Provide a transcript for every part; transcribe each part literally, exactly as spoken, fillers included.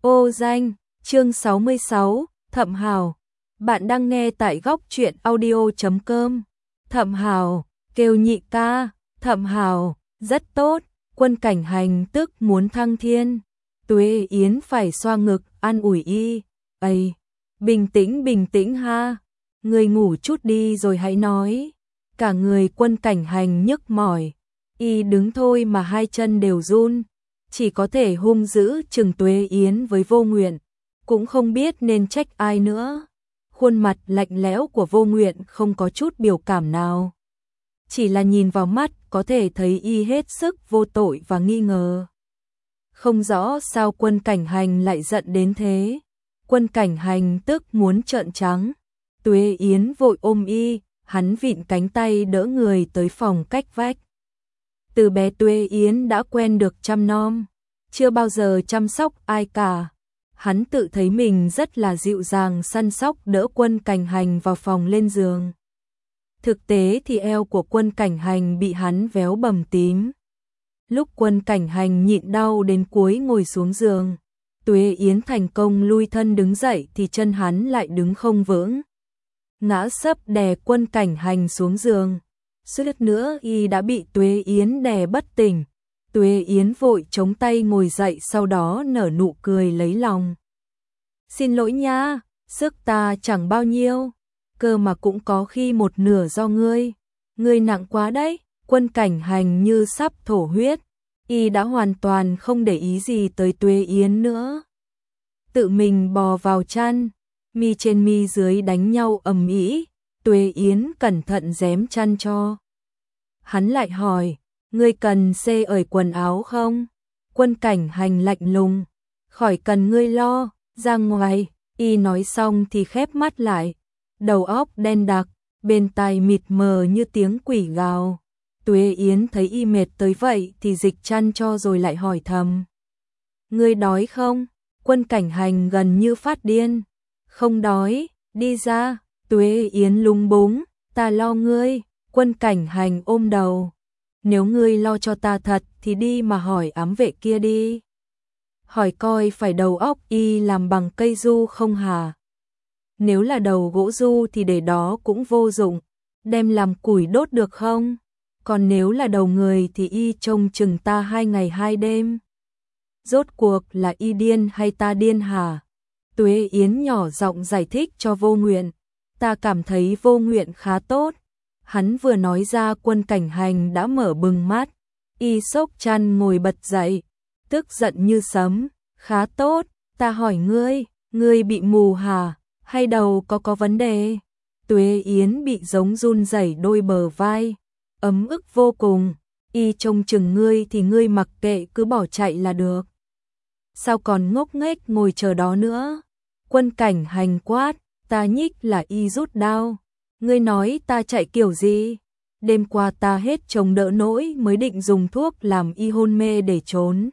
Ô danh, chương sáu mươi sáu, Thẩm Hào. Bạn đang nghe tại góc truyện audio chấm com. Thẩm Hào, kêu nhị ca, Thẩm Hào, rất tốt, Quân Cảnh Hành tức muốn thăng thiên. Tuế Yến phải xoa ngực, an ủi y, "Ây, bình tĩnh bình tĩnh ha, người ngủ chút đi rồi hãy nói." Cả người Quân Cảnh Hành nhức mỏi, y đứng thôi mà hai chân đều run, chỉ có thể hung dữ chừng Tuế Yến với Vô Nguyện, cũng không biết nên trách ai nữa. Khuôn mặt lạnh lẽo của Vô Nguyện không có chút biểu cảm nào, chỉ là nhìn vào mắt có thể thấy y hết sức vô tội và nghi ngờ. Không rõ sao Quân Cảnh Hành lại giận đến thế. Quân Cảnh Hành tức muốn trợn trắng. Tuế Yến vội ôm y, hắn vịn cánh tay đỡ người tới phòng cách vách. Từ bé Tuế Yến đã quen được chăm nom, chưa bao giờ chăm sóc ai cả. Hắn tự thấy mình rất là dịu dàng săn sóc đỡ Quân Cảnh Hành vào phòng lên giường. Thực tế thì eo của Quân Cảnh Hành bị hắn véo bầm tím. Lúc Quân Cảnh Hành nhịn đau đến cuối ngồi xuống giường, Tuế Yến thành công lui thân đứng dậy thì chân hắn lại đứng không vững, ngã sấp đè Quân Cảnh Hành xuống giường. Suýt nữa y đã bị Tuế Yến đè bất tỉnh. Tuế Yến vội chống tay ngồi dậy, sau đó nở nụ cười lấy lòng. "Xin lỗi nha, sức ta chẳng bao nhiêu, cơ mà cũng có khi một nửa do ngươi. Ngươi nặng quá đấy." Quân Cảnh Hành như sắp thổ huyết, y đã hoàn toàn không để ý gì tới Tuế Yến nữa. Tự mình bò vào chăn, mi trên mi dưới đánh nhau ầm ĩ. Tuế Yến cẩn thận rém chăn cho. Hắn lại hỏi, "Ngươi cần xê ởi quần áo không?" Quân Cảnh Hành lạnh lùng, "Khỏi cần ngươi lo, ra ngoài." Y nói xong thì khép mắt lại, đầu óc đen đặc, bên tai mịt mờ như tiếng quỷ gào. Tuế Yến thấy y mệt tới vậy thì dịch chăn cho rồi lại hỏi thầm, "Ngươi đói không?" Quân Cảnh Hành gần như phát điên, "Không đói, đi ra." Tuế Yến lúng búng, "Ta lo ngươi." Quân Cảnh Hành ôm đầu, "Nếu ngươi lo cho ta thật thì đi mà hỏi ám vệ kia đi. Hỏi coi phải đầu óc y làm bằng cây du không hả? Nếu là đầu gỗ du thì để đó cũng vô dụng, đem làm củi đốt được không? Còn nếu là đầu người thì y trông chừng ta hai ngày hai đêm. Rốt cuộc là y điên hay ta điên hả?" Tuế Yến nhỏ giọng giải thích cho Vô Nguyện, "Ta cảm thấy Vô Nguyện khá tốt." Hắn vừa nói ra Quân Cảnh Hành đã mở bừng mắt, y xốc chăn ngồi bật dậy, tức giận như sấm, "Khá tốt, ta hỏi ngươi, ngươi bị mù hả, hay đầu có có vấn đề?" Tuế Yến bị giống run rẩy đôi bờ vai, ấm ức vô cùng, "Y trông chừng ngươi thì ngươi mặc kệ cứ bỏ chạy là được. Sao còn ngốc nghếch ngồi chờ đó nữa?" Quân Cảnh Hành quát, "Ta nhích là y rút đao. Ngươi nói ta chạy kiểu gì? Đêm qua ta hết chống đỡ nỗi mới định dùng thuốc làm y hôn mê để trốn.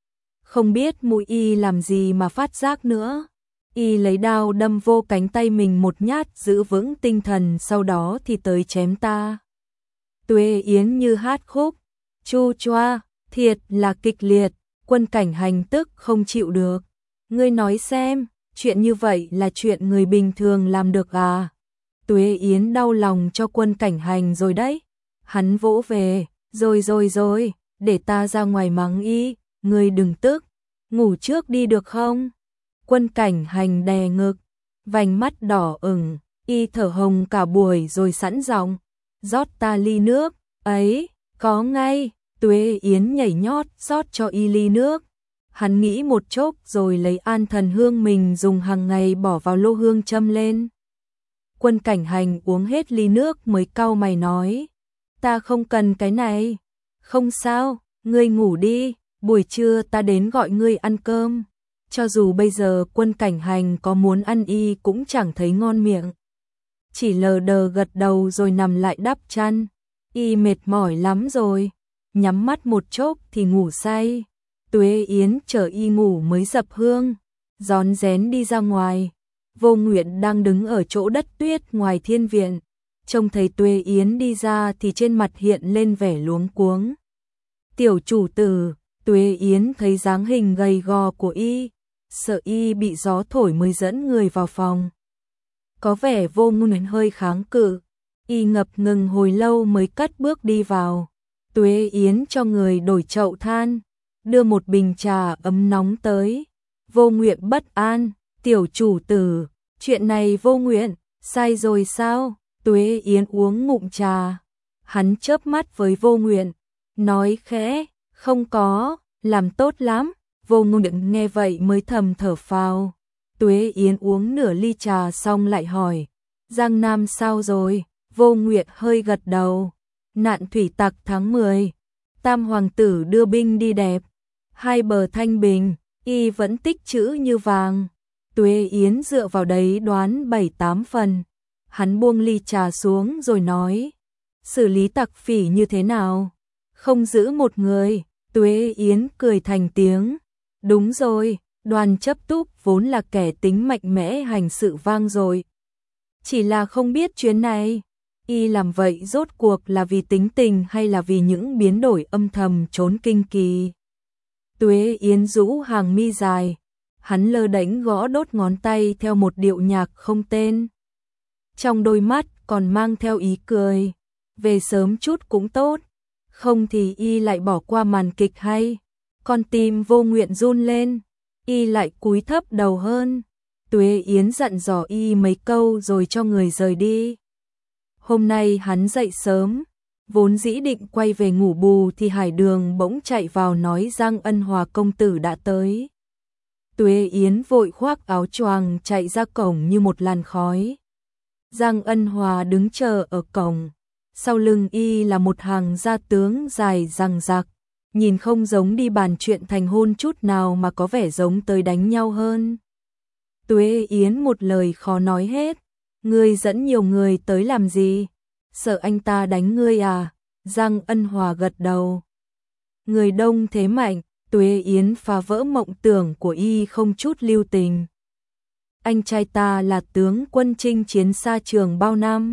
Không biết mũi y làm gì mà phát giác nữa." Y lấy đao đâm vô cánh tay mình một nhát giữ vững tinh thần, sau đó thì tới chém ta. Tuế Yến như hát khúc, chu choa, thiệt là kịch liệt. Quân Cảnh Hành tức không chịu được, "Ngươi nói xem, chuyện như vậy là chuyện người bình thường làm được à?" Tuế Yến đau lòng cho Quân Cảnh Hành rồi đấy. Hắn vỗ về, "Rồi rồi rồi, để ta ra ngoài mắng y, ngươi đừng tức, ngủ trước đi được không?" Quân Cảnh Hành đè ngực, vành mắt đỏ ửng, y thở hồng cả buổi rồi sẵn giọng, "Rót ta ly nước." "Ấy, có ngay." Tuế Yến nhảy nhót rót cho y ly nước. Hắn nghĩ một chốc rồi lấy An Thần Hương mình dùng hàng ngày bỏ vào lô hương châm lên. Quân Cảnh Hành uống hết ly nước mới cau mày nói, "Ta không cần cái này." "Không sao, ngươi ngủ đi, buổi trưa ta đến gọi ngươi ăn cơm." Cho dù bây giờ Quân Cảnh Hành có muốn ăn y cũng chẳng thấy ngon miệng, chỉ lờ đờ gật đầu rồi nằm lại đắp chăn. Y mệt mỏi lắm rồi, nhắm mắt một chốc thì ngủ say. Tuế Yến chờ y ngủ mới dập hương, rón rén đi ra ngoài. Vô Nguyện đang đứng ở chỗ đất tuyết ngoài thiên viện, trông thấy Tuế Yến đi ra thì trên mặt hiện lên vẻ luống cuống. "Tiểu chủ tử." Tuế Yến thấy dáng hình gầy gò của y, sợ y bị gió thổi mới dẫn người vào phòng. Có vẻ Vô Ngôn hơi kháng cự, y ngập ngừng hồi lâu mới cất bước đi vào. Tuế Yến cho người đổi chậu than, đưa một bình trà ấm nóng tới. Vô Nguyện bất an, tiểu chủ tử, chuyện này Vô Nguyện, sai rồi sao? Tuế Yến uống ngụm trà, hắn chớp mắt với Vô Nguyện, nói khẽ, không có, làm tốt lắm. Vô Nguyện nghe vậy mới thầm thở phào. Tuế Yến uống nửa ly trà xong lại hỏi, Giang Nam sao rồi? Vô Nguyện hơi gật đầu, nạn thủy tặc tháng mười, Tam hoàng tử đưa binh đi đẹp, hai bờ thanh bình, y vẫn tích trữ như vàng. Tuế Yến dựa vào đấy đoán bảy tám phần. Hắn buông ly trà xuống rồi nói, xử lý tặc phỉ như thế nào? Không giữ một người. Tuế Yến cười thành tiếng, đúng rồi, Đoàn Chấp Túc vốn là kẻ tính mạnh mẽ hành sự vang dội. Chỉ là không biết chuyến này, y làm vậy rốt cuộc là vì tính tình hay là vì những biến đổi âm thầm trốn kinh kỳ. Tuế Yến rũ hàng mi dài, hắn lơ đễnh gõ đốt ngón tay theo một điệu nhạc không tên. Trong đôi mắt còn mang theo ý cười, về sớm chút cũng tốt, không thì y lại bỏ qua màn kịch hay. Con tim Vô Nguyện run lên, y lại cúi thấp đầu hơn. Tuế Yến dặn dò y mấy câu rồi cho người rời đi. Hôm nay hắn dậy sớm, vốn dĩ định quay về ngủ bù thì Hải Đường bỗng chạy vào nói Giang Ân Hòa công tử đã tới. Tuế Yến vội khoác áo choàng chạy ra cổng như một làn khói. Giang Ân Hòa đứng chờ ở cổng, sau lưng y là một hàng gia tướng dài rằng rặc, nhìn không giống đi bàn chuyện thành hôn chút nào mà có vẻ giống tới đánh nhau hơn. Tuế Yến một lời khó nói hết, ngươi dẫn nhiều người tới làm gì? Sợ anh ta đánh ngươi à? Giang Ân Hòa gật đầu. Người đông thế mạnh, Tuế Yến phá vỡ mộng tưởng của y không chút lưu tình. Anh trai ta là tướng quân chinh chiến xa trường bao năm.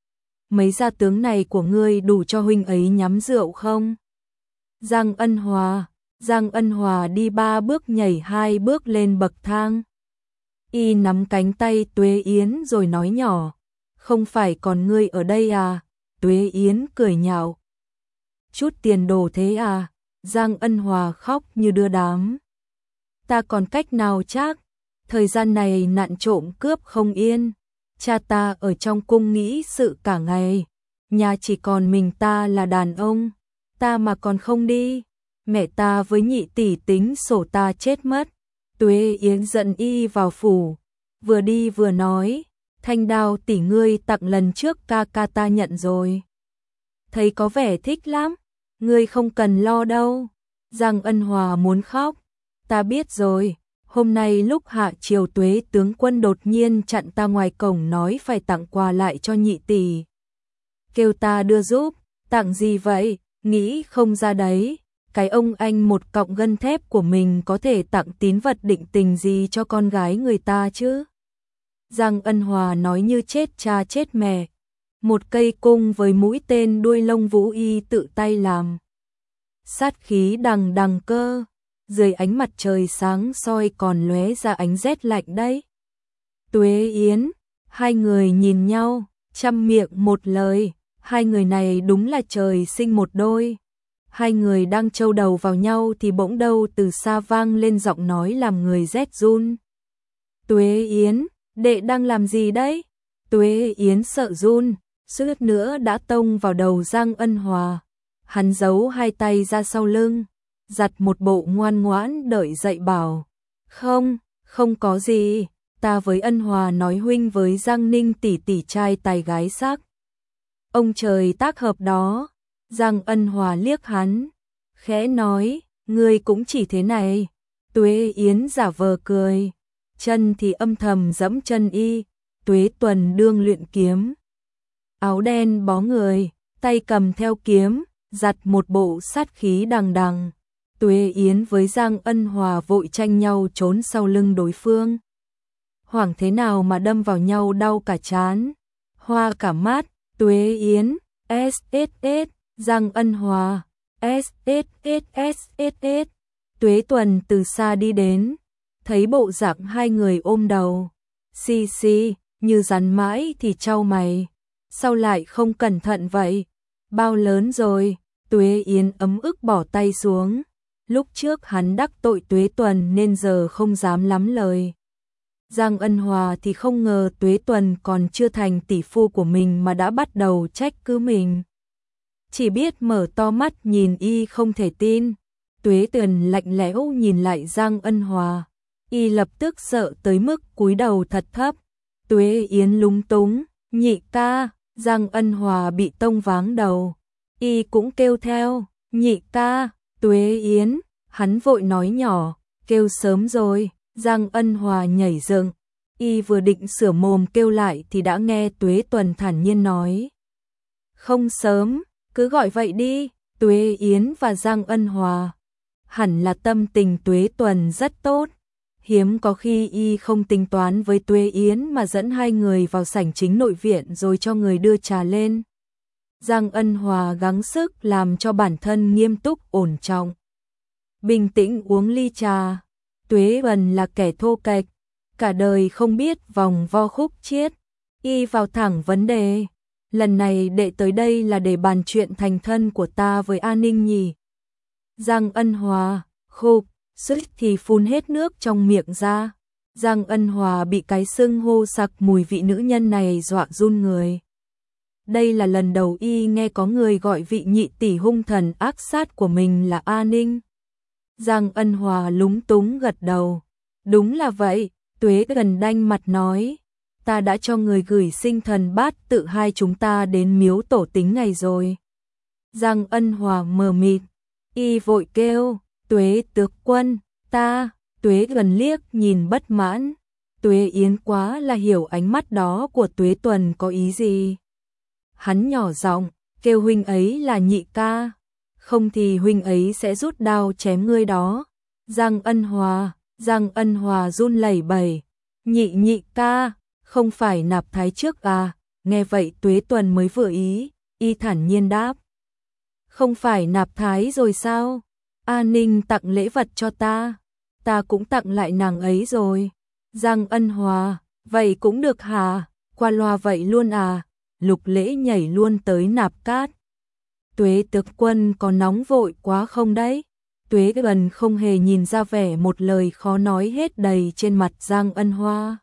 Mấy gia tướng này của ngươi đủ cho huynh ấy nhắm rượu không? Giang Ân Hòa, Giang Ân Hòa đi ba bước nhảy hai bước lên bậc thang. Y nắm cánh tay Tuế Yến rồi nói nhỏ, không phải còn ngươi ở đây à? Tuế Yến cười nhạo. Chút tiền đồ thế à? Giang Ân Hòa khóc như đưa đám. Ta còn cách nào chắc? Thời gian này nạn trộm cướp không yên. Cha ta ở trong cung nghĩ sự cả ngày. Nhà chỉ còn mình ta là đàn ông. Ta mà còn không đi, mẹ ta với nhị tỷ tính sổ ta chết mất. Tuế Yến dẫn y vào phủ, vừa đi vừa nói, thanh đao tỷ ngươi tặng lần trước ca ca ta nhận rồi. Thấy có vẻ thích lắm, ngươi không cần lo đâu. Giang Ân Hòa muốn khóc, ta biết rồi, hôm nay lúc hạ triều Tuế tướng quân đột nhiên chặn ta ngoài cổng nói phải tặng quà lại cho nhị tỷ. Kêu ta đưa giúp, tặng gì vậy? Nghĩ không ra đấy, cái ông anh một cọng gân thép của mình có thể tặng tín vật định tình gì cho con gái người ta chứ? Giang Ân Hòa nói như chết cha chết mẹ. Một cây cung với mũi tên đuôi lông vũ y tự tay làm. Sát khí đằng đằng cơ, dưới ánh mặt trời sáng soi còn lóe ra ánh rét lạnh đấy. Tuế Yến, hai người nhìn nhau, trăm miệng một lời. Hai người này đúng là trời sinh một đôi. Hai người đang châu đầu vào nhau thì bỗng đâu từ xa vang lên giọng nói làm người rét run. Tuế Yến, đệ đang làm gì đấy? Tuế Yến sợ run, suýt nữa đã tông vào đầu Giang Ân Hòa. Hắn giấu hai tay ra sau lưng, giặt một bộ ngoan ngoãn đợi dạy bảo. Không, không có gì, ta với Ân Hòa nói huynh với Giang Ninh tỷ tỷ trai tài gái sắc. Ông trời tác hợp đó. Giang Ân Hòa liếc hắn, khẽ nói, ngươi cũng chỉ thế này. Tuế Yến giả vờ cười, chân thì âm thầm giẫm chân y. Tuế Tuần đương luyện kiếm, áo đen bó người, tay cầm theo kiếm, giặt một bộ sát khí đằng đằng. Tuế Yến với Giang Ân Hòa vội tranh nhau trốn sau lưng đối phương. Hoảng thế nào mà đâm vào nhau đau cả trán, hoa cả mắt. Tuế Yến, ét ét ét, Giang Ân Hòa, ét ét ét ét ét ét. Tuế Tuần từ xa đi đến, thấy bộ dạng hai người ôm đầu, xì xì, như rắn mãi thì chau mày, sao lại không cẩn thận vậy? Bao lớn rồi? Tuế Yến ấm ức bỏ tay xuống, lúc trước hắn đắc tội Tuế Tuần nên giờ không dám lắm lời. Giang Ân Hòa thì không ngờ Tuế Tuần còn chưa thành tỷ phu của mình mà đã bắt đầu trách cứ mình. Chỉ biết mở to mắt nhìn y không thể tin. Tuế Tuần lạnh lẽo nhìn lại Giang Ân Hòa, y lập tức sợ tới mức cúi đầu thật thấp. Tuế Yến lúng túng, nhị ca. Giang Ân Hòa bị tông váng đầu, y cũng kêu theo, nhị ca. Tuế Yến, hắn vội nói nhỏ, kêu sớm rồi. Giang Ân Hòa nhảy dựng, y vừa định sửa mồm kêu lại thì đã nghe Tuế Tuần thản nhiên nói, không sớm, cứ gọi vậy đi. Tuế Yến và Giang Ân Hòa, hẳn là tâm tình Tuế Tuần rất tốt, hiếm có khi y không tính toán với Tuế Yến mà dẫn hai người vào sảnh chính nội viện rồi cho người đưa trà lên. Giang Ân Hòa gắng sức làm cho bản thân nghiêm túc ổn trọng, bình tĩnh uống ly trà. Tuế Tuần là kẻ thô kệch, cả đời không biết vòng vo khúc chiết, y vào thẳng vấn đề. Lần này đệ tới đây là để bàn chuyện thành thân của ta với A Ninh nhỉ? Giang Ân Hòa, khục, suýt thì phun hết nước trong miệng ra. Giang Ân Hòa bị cái xưng hô sặc mùi vị nữ nhân này dọa run người. Đây là lần đầu y nghe có người gọi vị nhị tỷ hung thần ác sát của mình là A Ninh. Giang Ân Hòa lúng túng gật đầu. Đúng là vậy. Tuế Tuần đanh mặt nói, ta đã cho người gửi sinh thần bát tự hai chúng ta đến miếu tổ tính ngày rồi. Giang Ân Hòa mờ mịt, y vội kêu, Tuế Tước Quân, ta. Tuế Tuần liếc nhìn bất mãn. Tuế Yến quá là hiểu ánh mắt đó của Tuế Tuần có ý gì. Hắn nhỏ giọng kêu huynh ấy là nhị ca, không thì huynh ấy sẽ rút đao chém ngươi đó. Giang Ân Hòa, Giang Ân Hòa run lẩy bẩy, nhị nhị ca, không phải nạp thái trước à? Nghe vậy Tuế Tuần mới vừa ý, y thản nhiên đáp, không phải nạp thái rồi sao? A Ninh tặng lễ vật cho ta, ta cũng tặng lại nàng ấy rồi. Giang Ân Hòa, vậy cũng được hả? Qua loa vậy luôn à? Lục Lễ nhảy luôn tới nạp cát. Tuế Tước Quân có nóng vội quá không đấy? Tuế Tuần không hề nhìn ra vẻ một lời khó nói hết đầy trên mặt Giang Ân Hòa.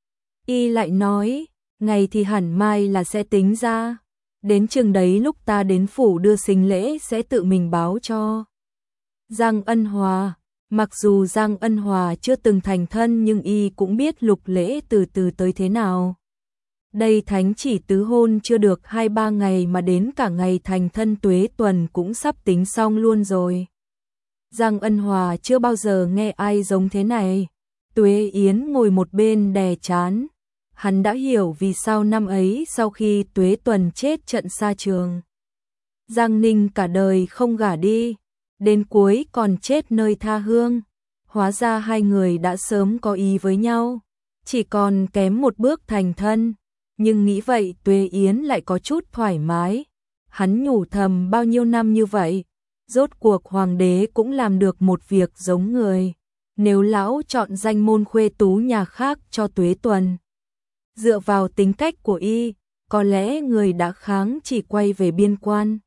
Y lại nói, ngày thì hẳn mai là sẽ tính ra. Đến chừng đấy lúc ta đến phủ đưa sinh lễ sẽ tự mình báo cho. Giang Ân Hòa, mặc dù Giang Ân Hòa chưa từng thành thân nhưng y cũng biết Lục Lễ từ từ tới thế nào. Đây thánh chỉ tứ hôn chưa được hai ba ngày mà đến cả ngày thành thân Tuế Tuần cũng sắp tính xong luôn rồi. Giang Ân Hòa chưa bao giờ nghe ai giống thế này. Tuế Yến ngồi một bên đè chán. Hắn đã hiểu vì sao năm ấy sau khi Tuế Tuần chết trận xa trường, Giang Ninh cả đời không gả đi, đến cuối còn chết nơi tha hương. Hóa ra hai người đã sớm có ý với nhau, chỉ còn kém một bước thành thân. Nhưng nghĩ vậy Tuế Yến lại có chút thoải mái. Hắn nhủ thầm bao nhiêu năm như vậy, rốt cuộc hoàng đế cũng làm được một việc giống người. Nếu lão chọn danh môn khuê tú nhà khác cho Tuế Tuần, dựa vào tính cách của y, có lẽ người đã kháng chỉ quay về biên quan.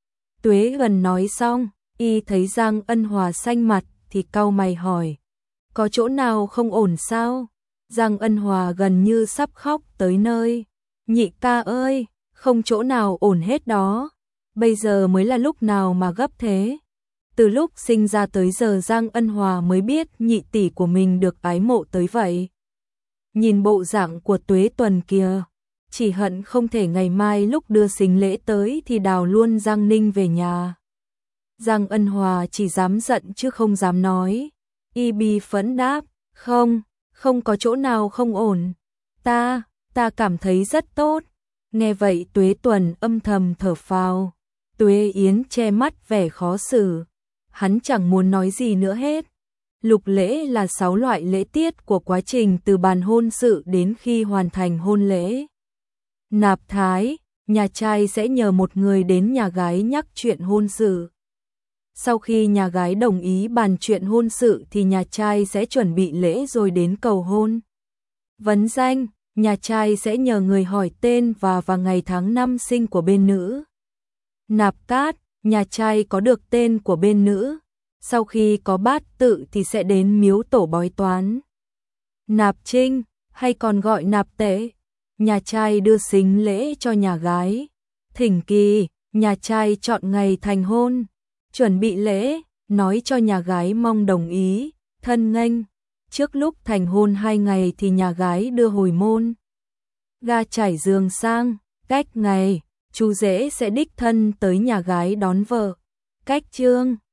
Tuế gần nói xong, y thấy Giang Ân Hòa xanh mặt thì cau mày hỏi, có chỗ nào không ổn sao? Giang Ân Hòa gần như sắp khóc tới nơi. Nhị ca ơi, không chỗ nào ổn hết đó. Bây giờ mới là lúc nào mà gấp thế? Từ lúc sinh ra tới giờ Giang Ân Hòa mới biết nhị tỷ của mình được ái mộ tới vậy. Nhìn bộ dạng của Tuế Tuần kìa, chỉ hận không thể ngày mai lúc đưa sinh lễ tới thì đào luôn Giang Ninh về nhà. Giang Ân Hòa chỉ dám giận chứ không dám nói. Y bi phẫn đáp, không, không có chỗ nào không ổn. Ta, ta cảm thấy rất tốt. Nghe vậy Tuế Tuần âm thầm thở phào. Tuế Yến che mắt vẻ khó xử. Hắn chẳng muốn nói gì nữa hết. Lục lễ là sáu loại lễ tiết của quá trình từ bàn hôn sự đến khi hoàn thành hôn lễ. Nạp thái, nhà trai sẽ nhờ một người đến nhà gái nhắc chuyện hôn sự. Sau khi nhà gái đồng ý bàn chuyện hôn sự thì nhà trai sẽ chuẩn bị lễ rồi đến cầu hôn. Vấn danh, nhà trai sẽ nhờ người hỏi tên và và ngày tháng năm sinh của bên nữ. Nạp cát, nhà trai có được tên của bên nữ. Sau khi có bát tự thì sẽ đến miếu tổ bói toán. Nạp trinh, hay còn gọi nạp tế, nhà trai đưa sính lễ cho nhà gái. Thỉnh kỳ, nhà trai chọn ngày thành hôn. Chuẩn bị lễ, nói cho nhà gái mong đồng ý, thân nghênh. Trước lúc thành hôn hai ngày thì nhà gái đưa hồi môn. Ga trải giường sang, cách ngày, chú rể sẽ đích thân tới nhà gái đón vợ. Cách chương